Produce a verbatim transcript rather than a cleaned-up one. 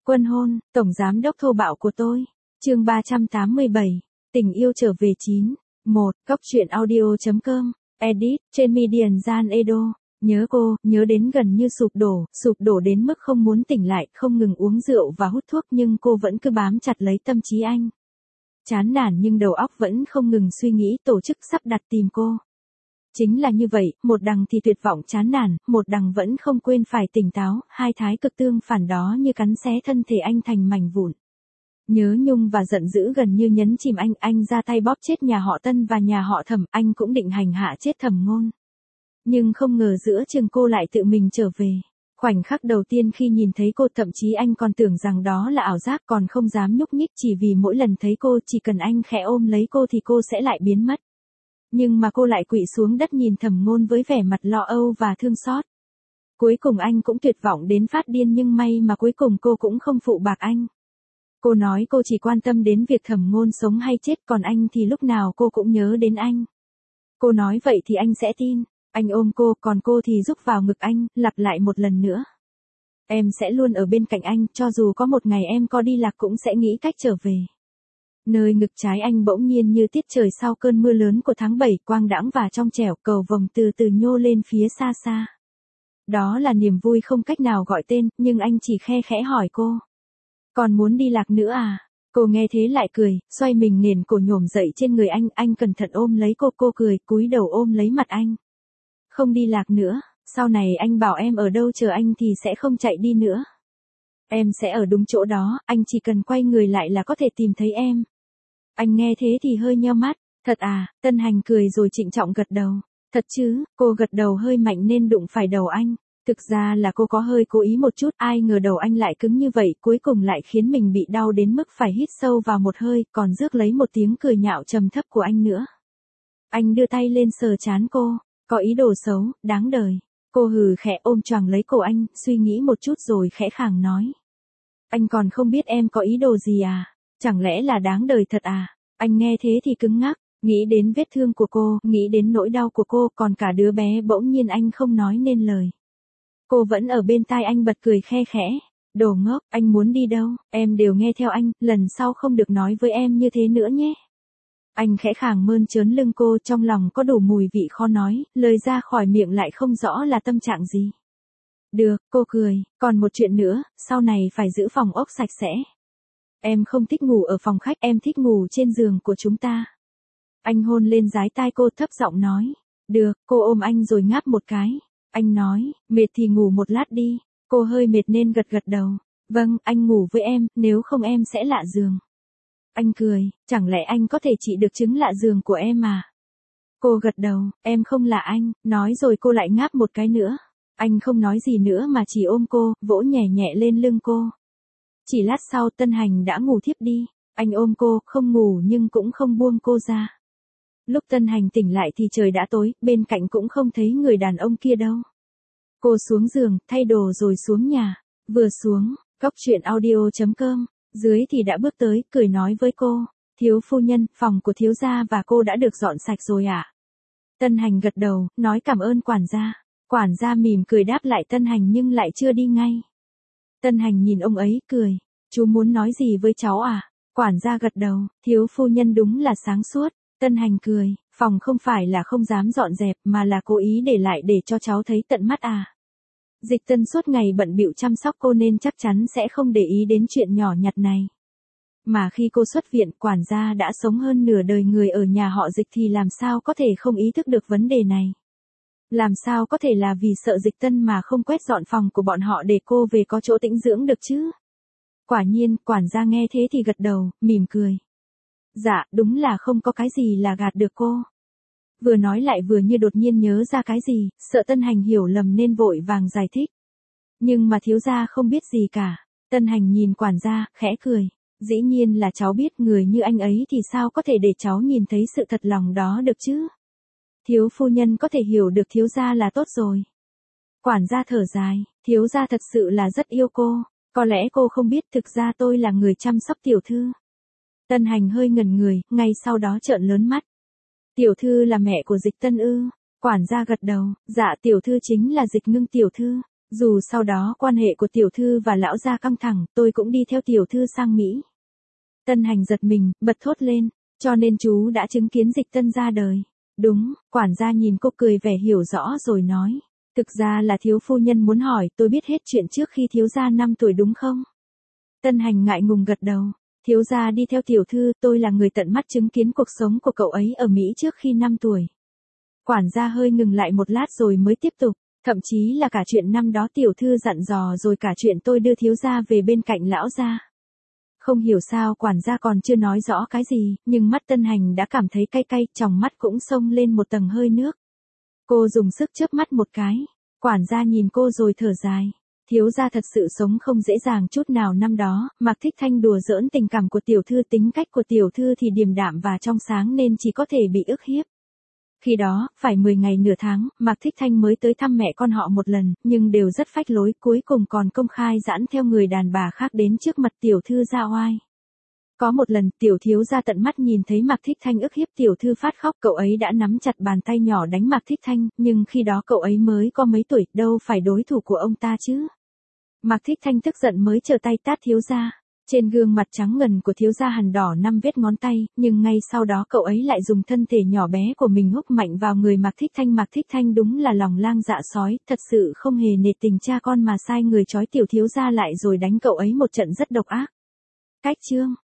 Quân hôn, tổng giám đốc thô bạo của tôi. Chương ba trăm tám mươi bảy. Tình yêu trở về chín. một. Góc truyện audio.com. Edit, trên Median Gian Edo. Nhớ cô, nhớ đến gần như sụp đổ, sụp đổ đến mức không muốn tỉnh lại, không ngừng uống rượu và hút thuốc nhưng cô vẫn cứ bám chặt lấy tâm trí anh. Chán nản nhưng đầu óc vẫn không ngừng suy nghĩ tổ chức sắp đặt tìm cô. Chính là như vậy, một đằng thì tuyệt vọng chán nản, một đằng vẫn không quên phải tỉnh táo, hai thái cực tương phản đó như cắn xé thân thể anh thành mảnh vụn. Nhớ nhung và giận dữ gần như nhấn chìm anh, anh ra tay bóp chết nhà họ Tân và nhà họ Thẩm, anh cũng định hành hạ chết Thẩm Ngôn. Nhưng không ngờ giữa chừng cô lại tự mình trở về. Khoảnh khắc đầu tiên khi nhìn thấy cô thậm chí anh còn tưởng rằng đó là ảo giác còn không dám nhúc nhích chỉ vì mỗi lần thấy cô chỉ cần anh khẽ ôm lấy cô thì cô sẽ lại biến mất. Nhưng mà cô lại quỵ xuống đất nhìn Thẩm Ngôn với vẻ mặt lo âu và thương xót. Cuối cùng anh cũng tuyệt vọng đến phát điên nhưng may mà cuối cùng cô cũng không phụ bạc anh. Cô nói cô chỉ quan tâm đến việc Thẩm Ngôn sống hay chết còn anh thì lúc nào cô cũng nhớ đến anh. Cô nói vậy thì anh sẽ tin. Anh ôm cô còn cô thì rúc vào ngực anh, lặp lại một lần nữa. Em sẽ luôn ở bên cạnh anh, cho dù có một ngày em có đi lạc cũng sẽ nghĩ cách trở về. Nơi ngực trái anh bỗng nhiên như tiết trời sau cơn mưa lớn của tháng bảy, quang đãng và trong trẻo, cầu vồng từ từ nhô lên phía xa xa. Đó là niềm vui không cách nào gọi tên, nhưng anh chỉ khe khẽ hỏi cô. Còn muốn đi lạc nữa à? Cô nghe thế lại cười, xoay mình nền cổ nhổm dậy trên người anh, anh cẩn thận ôm lấy cô, cô cười, cúi đầu ôm lấy mặt anh. Không đi lạc nữa, sau này anh bảo em ở đâu chờ anh thì sẽ không chạy đi nữa. Em sẽ ở đúng chỗ đó, anh chỉ cần quay người lại là có thể tìm thấy em. Anh nghe thế thì hơi nheo mắt, thật à, Tân Hành cười rồi trịnh trọng gật đầu. Thật chứ, cô gật đầu hơi mạnh nên đụng phải đầu anh. Thực ra là cô có hơi cố ý một chút, ai ngờ đầu anh lại cứng như vậy, cuối cùng lại khiến mình bị đau đến mức phải hít sâu vào một hơi, còn rước lấy một tiếng cười nhạo trầm thấp của anh nữa. Anh đưa tay lên sờ trán cô, có ý đồ xấu, đáng đời. Cô hừ khẽ ôm choàng lấy cổ anh, suy nghĩ một chút rồi khẽ khàng nói. Anh còn không biết em có ý đồ gì à? Chẳng lẽ là đáng đời thật à? Anh nghe thế thì cứng ngắc, nghĩ đến vết thương của cô, nghĩ đến nỗi đau của cô, còn cả đứa bé bỗng nhiên anh không nói nên lời. Cô vẫn ở bên tai anh bật cười khe khẽ. Đồ ngốc, anh muốn đi đâu, em đều nghe theo anh, lần sau không được nói với em như thế nữa nhé. Anh khẽ khàng mơn trớn lưng cô, trong lòng có đủ mùi vị khó nói, lời ra khỏi miệng lại không rõ là tâm trạng gì. Được, cô cười, còn một chuyện nữa, sau này phải giữ phòng ốc sạch sẽ. Em không thích ngủ ở phòng khách, em thích ngủ trên giường của chúng ta. Anh hôn lên dái tai cô thấp giọng nói. Được, cô ôm anh rồi ngáp một cái. Anh nói, mệt thì ngủ một lát đi. Cô hơi mệt nên gật gật đầu. Vâng, anh ngủ với em, nếu không em sẽ lạ giường. Anh cười, chẳng lẽ anh có thể trị được chứng lạ giường của em à? Cô gật đầu, em không lạ anh, nói rồi cô lại ngáp một cái nữa. Anh không nói gì nữa mà chỉ ôm cô, vỗ nhẹ nhẹ lên lưng cô. Chỉ lát sau Tân Hành đã ngủ thiếp đi, anh ôm cô, không ngủ nhưng cũng không buông cô ra. Lúc Tân Hành tỉnh lại thì trời đã tối, bên cạnh cũng không thấy người đàn ông kia đâu. Cô xuống giường, thay đồ rồi xuống nhà, vừa xuống, góc truyện audio.com. Dưới thì đã bước tới, cười nói với cô, thiếu phu nhân, phòng của thiếu gia và cô đã được dọn sạch rồi ạ. À? Tân Hành gật đầu, nói cảm ơn quản gia. Quản gia mỉm cười đáp lại Tân Hành nhưng lại chưa đi ngay. Tân Hành nhìn ông ấy, cười, chú muốn nói gì với cháu à? Quản gia gật đầu, thiếu phu nhân đúng là sáng suốt. Tân Hành cười, phòng không phải là không dám dọn dẹp mà là cố ý để lại để cho cháu thấy tận mắt à. Dịch Tân suốt ngày bận bịu chăm sóc cô nên chắc chắn sẽ không để ý đến chuyện nhỏ nhặt này. Mà khi cô xuất viện, quản gia đã sống hơn nửa đời người ở nhà họ Dịch thì làm sao có thể không ý thức được vấn đề này. Làm sao có thể là vì sợ Dịch Tân mà không quét dọn phòng của bọn họ để cô về có chỗ tĩnh dưỡng được chứ. Quả nhiên, quản gia nghe thế thì gật đầu, mỉm cười. Dạ, đúng là không có cái gì là gạt được cô. Vừa nói lại vừa như đột nhiên nhớ ra cái gì, sợ Tân Hành hiểu lầm nên vội vàng giải thích. Nhưng mà thiếu gia không biết gì cả. Tân Hành nhìn quản gia, khẽ cười. Dĩ nhiên là cháu biết, người như anh ấy thì sao có thể để cháu nhìn thấy sự thật lòng đó được chứ. Thiếu phu nhân có thể hiểu được thiếu gia là tốt rồi. Quản gia thở dài, thiếu gia thật sự là rất yêu cô. Có lẽ cô không biết thực ra tôi là người chăm sóc tiểu thư. Tân Hành hơi ngẩn người, ngay sau đó trợn lớn mắt. Tiểu thư là mẹ của Dịch Tân ư? Quản gia gật đầu, dạ tiểu thư chính là Dịch Ngưng tiểu thư. Dù sau đó quan hệ của tiểu thư và lão gia căng thẳng, tôi cũng đi theo tiểu thư sang Mỹ. Tân Hành giật mình, bật thốt lên, cho nên chú đã chứng kiến Dịch Tân ra đời. Đúng, quản gia nhìn cô cười vẻ hiểu rõ rồi nói. Thực ra là thiếu phu nhân muốn hỏi tôi biết hết chuyện trước khi thiếu gia năm tuổi đúng không? Tân Hành ngại ngùng gật đầu. Thiếu gia đi theo tiểu thư, tôi là người tận mắt chứng kiến cuộc sống của cậu ấy ở Mỹ trước khi năm tuổi. Quản gia hơi ngừng lại một lát rồi mới tiếp tục. Thậm chí là cả chuyện năm đó tiểu thư dặn dò rồi cả chuyện tôi đưa thiếu gia về bên cạnh lão gia. Không hiểu sao quản gia còn chưa nói rõ cái gì, nhưng mắt Tân Hành đã cảm thấy cay cay, tròng mắt cũng xông lên một tầng hơi nước. Cô dùng sức chớp mắt một cái. Quản gia nhìn cô rồi thở dài. Thiếu gia thật sự sống không dễ dàng chút nào năm đó, Mạc Thích Thanh đùa giỡn tình cảm của tiểu thư, tính cách của tiểu thư thì điềm đạm và trong sáng nên chỉ có thể bị ức hiếp. Khi đó, phải mười ngày nửa tháng, Mạc Thích Thanh mới tới thăm mẹ con họ một lần, nhưng đều rất phách lối, cuối cùng còn công khai giãn theo người đàn bà khác đến trước mặt tiểu thư ra oai. Có một lần, tiểu thiếu gia tận mắt nhìn thấy Mạc Thích Thanh ức hiếp tiểu thư phát khóc, cậu ấy đã nắm chặt bàn tay nhỏ đánh Mạc Thích Thanh, nhưng khi đó cậu ấy mới có mấy tuổi, đâu phải đối thủ của ông ta chứ. Mạc Thích Thanh tức giận mới trở tay tát thiếu gia. Trên gương mặt trắng ngần của thiếu gia hằn đỏ năm vết ngón tay, nhưng ngay sau đó cậu ấy lại dùng thân thể nhỏ bé của mình húc mạnh vào người Mạc Thích Thanh. Mạc Thích Thanh đúng là lòng lang dạ sói, thật sự không hề nể tình cha con mà sai người trói tiểu thiếu gia lại rồi đánh cậu ấy một trận rất độc ác. Cách chương